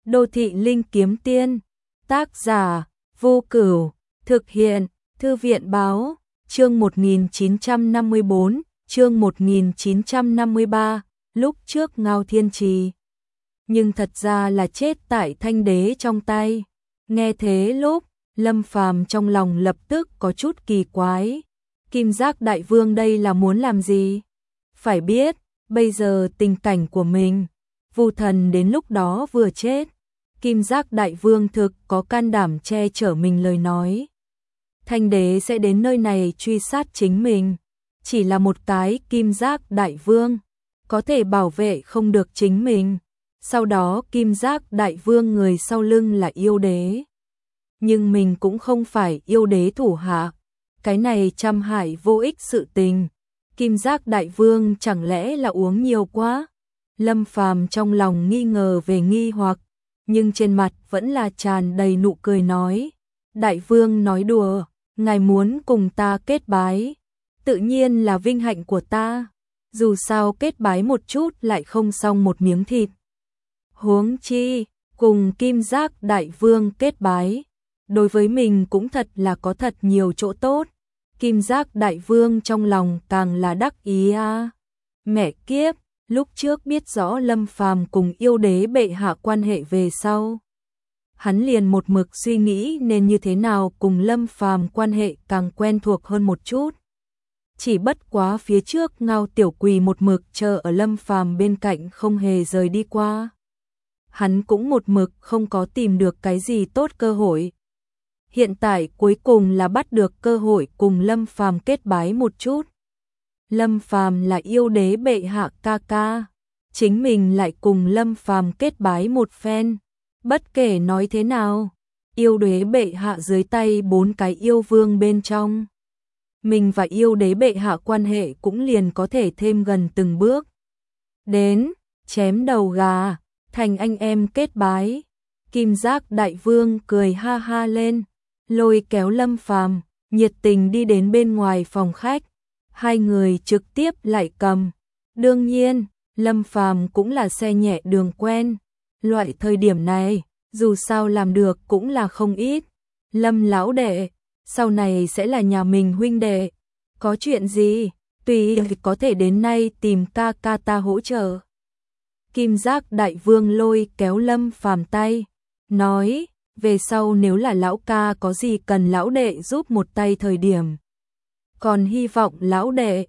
Đô thị linh kiếm tiên, tác giả, Vô Cửu, thực hiện, Thư viện báo, chương 1954, chương 1953, lúc trước Ngao Thiên Trì. Nhưng thật ra là chết tại Thanh Đế trong tay. Nghe thế lúc, Lâm Phàm trong lòng lập tức có chút kỳ quái. Kim Giác Đại Vương đây là muốn làm gì? Phải biết, bây giờ tình cảnh của mình, Vu Thần đến lúc đó vừa chết, Kim Giác Đại Vương thực có can đảm che chở mình lời nói. Thanh Đế sẽ đến nơi này truy sát chính mình. Chỉ là một cái Kim Giác Đại Vương, có thể bảo vệ không được chính mình. Sau đó Kim Giác Đại Vương người sau lưng là yêu đế. Nhưng mình cũng không phải yêu đế thủ hạ. Cái này trăm hại vô ích sự tình. Kim Giác Đại Vương chẳng lẽ là uống nhiều quá? Lâm Phàm trong lòng nghi ngờ về nghi hoặc, nhưng trên mặt vẫn là tràn đầy nụ cười nói. Đại Vương nói đùa, ngài muốn cùng ta kết bái. Tự nhiên là vinh hạnh của ta. Dù sao kết bái một chút lại không xong một miếng thịt. Huống chi, cùng Kim Giác Đại Vương kết bái. Đối với mình cũng thật là có thật nhiều chỗ tốt. Kim Giác Đại Vương trong lòng càng là đắc ý a. Mẹ kiếp, lúc trước biết rõ Lâm Phàm cùng yêu đế bệ hạ quan hệ về sau. Hắn liền một mực suy nghĩ nên như thế nào cùng Lâm Phàm quan hệ càng quen thuộc hơn một chút. Chỉ bất quá phía trước Ngao Tiểu Quỳ một mực chờ ở Lâm Phàm bên cạnh không hề rời đi qua. Hắn cũng một mực không có tìm được cái gì tốt cơ hội. Hiện tại cuối cùng là bắt được cơ hội cùng Lâm Phàm kết bái một chút. Lâm Phàm là yêu đế bệ hạ ca ca, chính mình lại cùng Lâm Phàm kết bái một phen. Bất kể nói thế nào, yêu đế bệ hạ dưới tay 4 cái yêu vương bên trong. Mình và yêu đế bệ hạ quan hệ cũng liền có thể thêm gần từng bước. Đến, chém đầu gà, thành anh em kết bái. Kim Giác Đại Vương cười ha ha lên, lôi kéo Lâm Phàm, nhiệt tình đi đến bên ngoài phòng khách. Hai người trực tiếp lại cầm. Đương nhiên, Lâm Phàm cũng là xe nhẹ đường quen. Loại thời điểm này, dù sao làm được cũng là không ít. Lâm lão đệ, sau này sẽ là nhà mình huynh đệ. Có chuyện gì, tùy có thể đến nay tìm ca ca ta hỗ trợ. Kim Giác Đại Vương lôi kéo Lâm Phàm tay, nói, về sau nếu là lão ca có gì cần lão đệ giúp một tay thời điểm. Còn hy vọng lão đệ,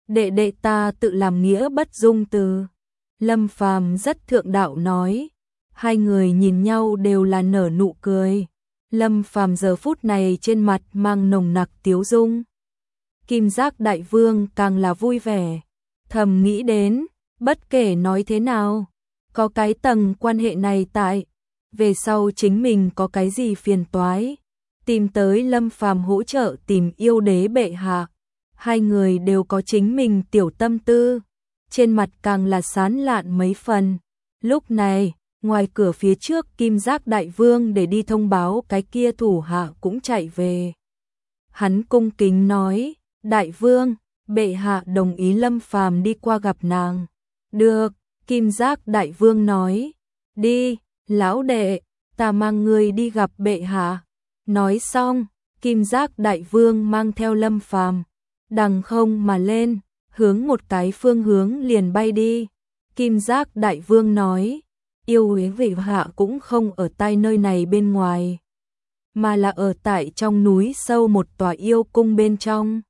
đệ ta tự làm nghĩa bất dung từ. Lâm Phàm rất thượng đạo nói. Hai người nhìn nhau đều là nở nụ cười. Lâm Phàm giờ phút này trên mặt mang nồng nặc tiếu dung. Kim Giác Đại Vương càng là vui vẻ, thầm nghĩ đến, bất kể nói thế nào, có cái tầng quan hệ này tại, về sau chính mình có cái gì phiền toái, tìm tới Lâm Phàm hỗ trợ tìm yêu đế bệ hạ. Hai người đều có chính mình tiểu tâm tư, trên mặt càng là sán lạn mấy phần. Lúc này, ngoài cửa phía trước Kim Giác Đại Vương để đi thông báo cái kia thủ hạ cũng chạy về. Hắn cung kính nói, Đại Vương, bệ hạ đồng ý Lâm Phàm đi qua gặp nàng. Được, Kim Giác Đại Vương nói, đi, lão đệ, ta mang người đi gặp bệ hạ. Nói xong, Kim Giác Đại Vương mang theo Lâm Phàm đằng không mà lên, hướng một cái phương hướng liền bay đi. Kim Giác Đại Vương nói, yêu đế bệ hạ cũng không ở tại nơi này bên ngoài, mà là ở tại trong núi sâu một tòa yêu cung bên trong.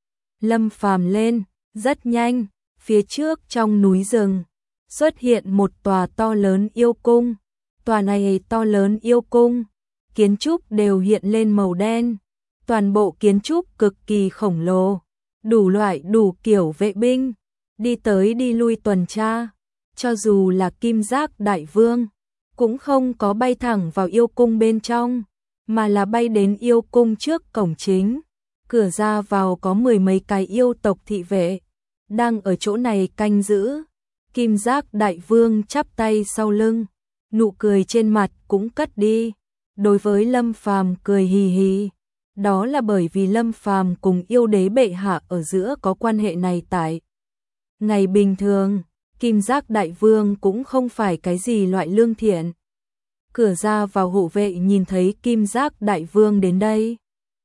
Lâm Phàm lên, rất nhanh, phía trước trong núi rừng, xuất hiện một tòa to lớn yêu cung. Tòa này to lớn yêu cung, kiến trúc đều hiện lên màu đen. Toàn bộ kiến trúc cực kỳ khổng lồ, đủ loại đủ kiểu vệ binh, đi tới đi lui tuần tra. Cho dù là Kim Giác Đại Vương, cũng không có bay thẳng vào yêu cung bên trong, mà là bay đến yêu cung trước cổng chính. Cửa ra vào có 10 mấy cái yêu tộc thị vệ, đang ở chỗ này canh giữ. Kim Giác Đại Vương chắp tay sau lưng, nụ cười trên mặt cũng cất đi. Đối với Lâm Phàm cười hì hì, đó là bởi vì Lâm Phàm cùng yêu đế bệ hạ ở giữa có quan hệ này tại. Ngày bình thường, Kim Giác Đại Vương cũng không phải cái gì loại lương thiện. cửa ra vào hộ vệ nhìn thấy Kim Giác đại vương đến đây,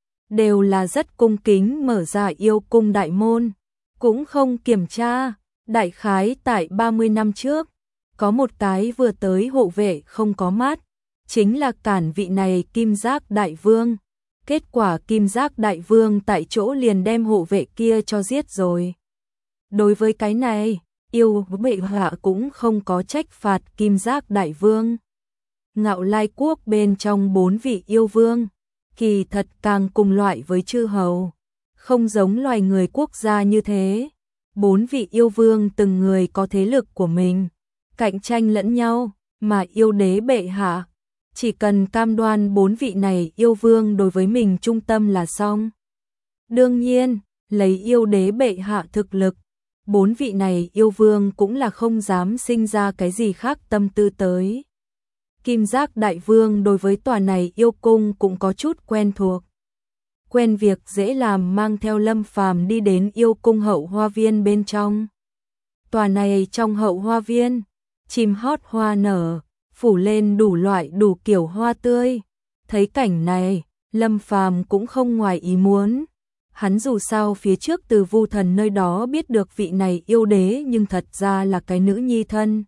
đều là rất cung kính mở ra yêu cung đại môn, cũng không kiểm tra. Đại khái tại 30 năm trước, có một cái vừa tới hộ vệ không có mắt, chính là cản vị này Kim Giác đại vương. Kết quả Kim Giác đại vương tại chỗ liền đem hộ vệ kia cho giết rồi. Đối với cái này, yêu bệ hạ cũng không có trách phạt Kim Giác đại vương. Ngạo Lai quốc bên trong 4 vị yêu vương, kỳ thật càng cùng loại với chư hầu, không giống loài người quốc gia như thế. 4 vị yêu vương từng người có thế lực của mình, cạnh tranh lẫn nhau, mà yêu đế bệ hạ chỉ cần cam đoan 4 vị này yêu vương đối với mình trung tâm là xong. Đương nhiên, lấy yêu đế bệ hạ thực lực, 4 vị này yêu vương cũng là không dám sinh ra cái gì khác tâm tư tới. Kim Giác đại vương đối với tòa này yêu cung cũng có chút quen thuộc. Quen việc dễ làm mang theo Lâm Phàm đi đến yêu cung hậu hoa viên bên trong. Tòa này trong hậu hoa viên, chim hót hoa nở, phủ lên đủ loại đủ kiểu hoa tươi. Thấy cảnh này, Lâm Phàm cũng không ngoài ý muốn. Hắn dù sao phía trước từ Vu Thần nơi đó biết được vị này yêu đế nhưng thật ra là cái nữ nhi thân.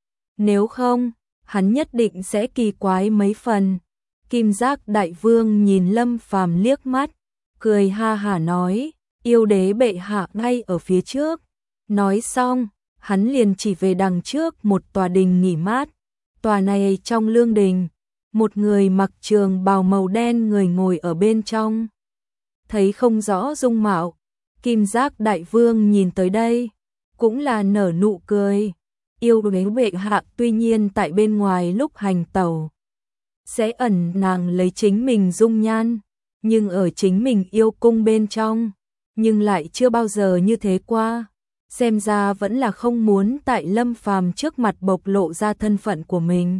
Nếu không, hắn nhất định sẽ kỳ quái mấy phần. Kim Giác đại vương nhìn Lâm Phàm liếc mắt, cười ha hả nói, yêu đế bệ hạ ngay ở phía trước. Nói xong, hắn liền chỉ về đằng trước một tòa đình nghỉ mát. Tòa này trong lương đình, một người mặc trường bào màu đen người ngồi ở bên trong. Thấy không rõ dung mạo, Kim Giác đại vương nhìn tới đây, cũng là nở nụ cười. Yêu đế bệ hạ tuy nhiên tại bên ngoài lúc hành tẩu sẽ ẩn nàng lấy chính mình dung nhan, nhưng ở chính mình yêu cung bên trong, nhưng lại chưa bao giờ như thế qua. Xem ra vẫn là không muốn tại Lâm Phàm trước mặt bộc lộ ra thân phận của mình.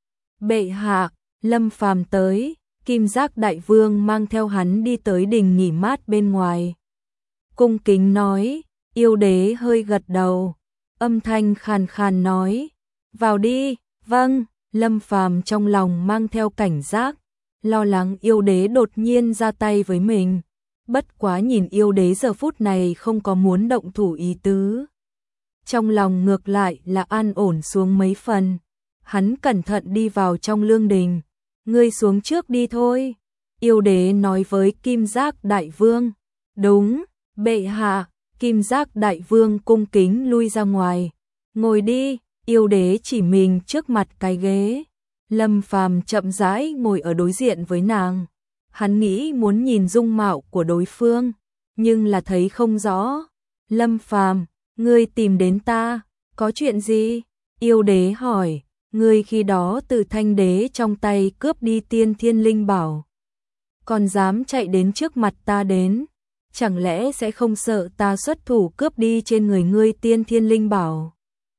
Bệ hạ, Lâm Phàm tới, Kim Giác đại vương mang theo hắn đi tới đình nghỉ mát bên ngoài. Cung kính nói, yêu đế hơi gật đầu, âm thanh khàn khàn nói, vào đi. Vâng. Lâm Phàm trong lòng mang theo cảnh giác, lo lắng yêu đế đột nhiên ra tay với mình. Bất quá nhìn yêu đế giờ phút này không có muốn động thủ ý tứ. Trong lòng ngược lại là an ổn xuống mấy phần. Hắn cẩn thận đi vào trong lương đình. Ngươi xuống trước đi thôi. Yêu đế nói với Kim Giác đại vương. Đúng, bệ hạ. Kim Giác đại vương cung kính lui ra ngoài. Ngồi đi. Yêu đế chỉ mình trước mặt cái ghế. Lâm Phàm chậm rãi ngồi ở đối diện với nàng. Hắn nghĩ muốn nhìn dung mạo của đối phương, nhưng là thấy không rõ. Lâm Phàm, ngươi tìm đến ta, có chuyện gì? Yêu đế hỏi, ngươi khi đó từ Thanh đế trong tay cướp đi Tiên Thiên Linh Bảo, còn dám chạy đến trước mặt ta đến, chẳng lẽ sẽ không sợ ta xuất thủ cướp đi trên người ngươi Tiên Thiên Linh Bảo?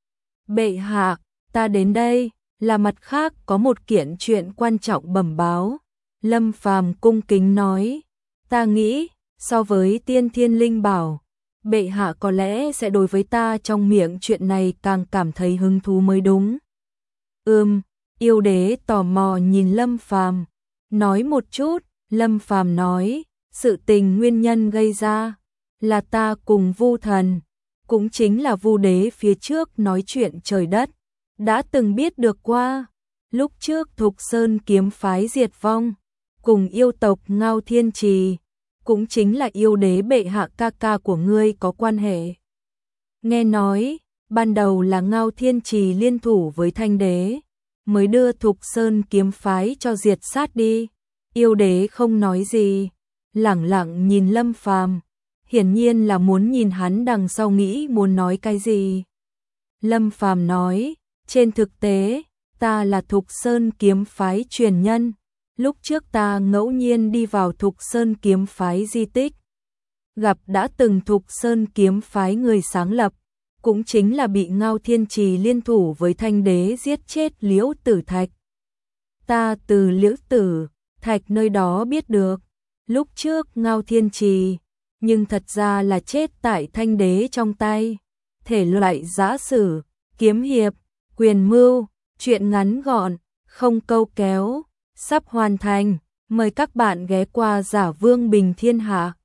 Bệ hạ, ta đến đây là mặt khác có một kiện chuyện quan trọng bẩm báo. Lâm Phàm cung kính nói, ta nghĩ, so với Tiên Thiên Linh Bảo, bệ hạ có lẽ sẽ đối với ta trong miệng chuyện này càng cảm thấy hứng thú mới đúng. Yêu đế tò mò nhìn Lâm Phàm, nói một chút. Lâm Phàm nói, sự tình nguyên nhân gây ra là ta cùng Vu Thần, cũng chính là Vu đế phía trước nói chuyện trời đất, đã từng biết được qua. Lúc trước Thục Sơn kiếm phái diệt vong, cùng yêu tộc Ngao Thiên Trì, cũng chính là yêu đế bệ hạ ca ca của ngươi có quan hệ. Nghe nói, ban đầu là Ngao Thiên Trì liên thủ với Thanh đế, mới đưa Thục Sơn kiếm phái cho diệt sát đi. Yêu đế không nói gì, lẳng lặng nhìn Lâm Phàm, hiển nhiên là muốn nhìn hắn đằng sau nghĩ muốn nói cái gì. Lâm Phàm nói, trên thực tế, ta là Thục Sơn kiếm phái truyền nhân. Lúc trước ta ngẫu nhiên đi vào Thục Sơn kiếm phái di tích, gặp đã từng Thục Sơn kiếm phái người sáng lập, cũng chính là bị Ngao Thiên Trì liên thủ với Thanh đế giết chết Liễu Tử Thạch. Ta từ Liễu Tử Thạch nơi đó biết được, lúc trước Ngao Thiên Trì, nhưng thật ra là chết tại Thanh đế trong tay. Thể loại giã sử, kiếm hiệp, quyền mưu, chuyện ngắn gọn, không câu kéo, sắp hoàn thành. Mời các bạn ghé qua Giả Vương Bình Thiên Hạ.